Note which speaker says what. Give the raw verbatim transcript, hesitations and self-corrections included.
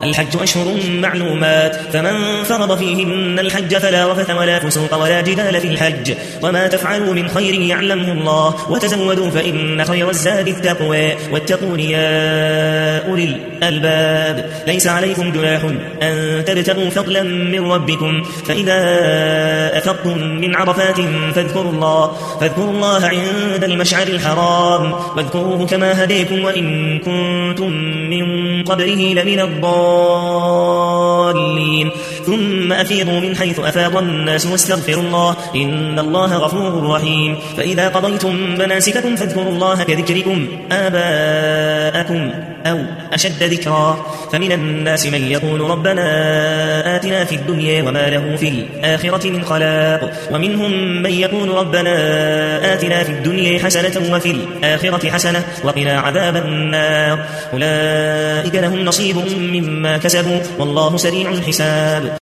Speaker 1: الحج أشهر معلومات، فمن فرض فيهن الحج فلا رفث ولا فسوق ولا جدال في الحج، وما تفعلوا من خير يعلمه الله، وتزودوا فإن خير الزاد التقوى، واتقون يا أولي الألباب. ليس عليكم جناح أن تبتغوا فضلا من ربكم، فإذا أفضتم من عرفات فاذكروا الله فاذكروا الله عند المشعر الحرام، واذكروه كما هديكم وإن كنتم من قبله لمن الضالين. ثم أفيضوا من حيث أفاض الناس واستغفروا الله إن الله غفور رحيم. فإذا قضيتم مناسككم فاذكروا الله كذكركم آباءكم أو أشد ذكرا. فمن الناس من يقول ربنا آتنا في الدنيا وما له في الآخرة من خلاق، ومنهم من يقول ربنا آتنا في الدنيا حسنة وفي الآخرة حسنة وقنا عذاب النار. أولئك لهم نصيب مما كسبوا والله سريع الحساب.